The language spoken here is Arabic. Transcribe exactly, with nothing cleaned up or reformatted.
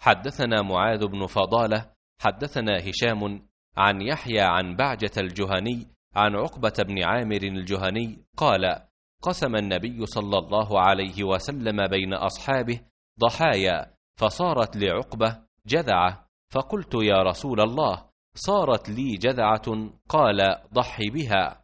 حدثنا معاذ بن فضالة حدثنا هشام عن يحيى عن بعجة الجهني عن عقبة بن عامر الجهني قال: قسم النبي صلى الله عليه وسلم بين أصحابه ضحايا، فصارت لعقبة جذعة، فقلت: يا رسول الله، صارت لي جذعة، قال: ضحي بها.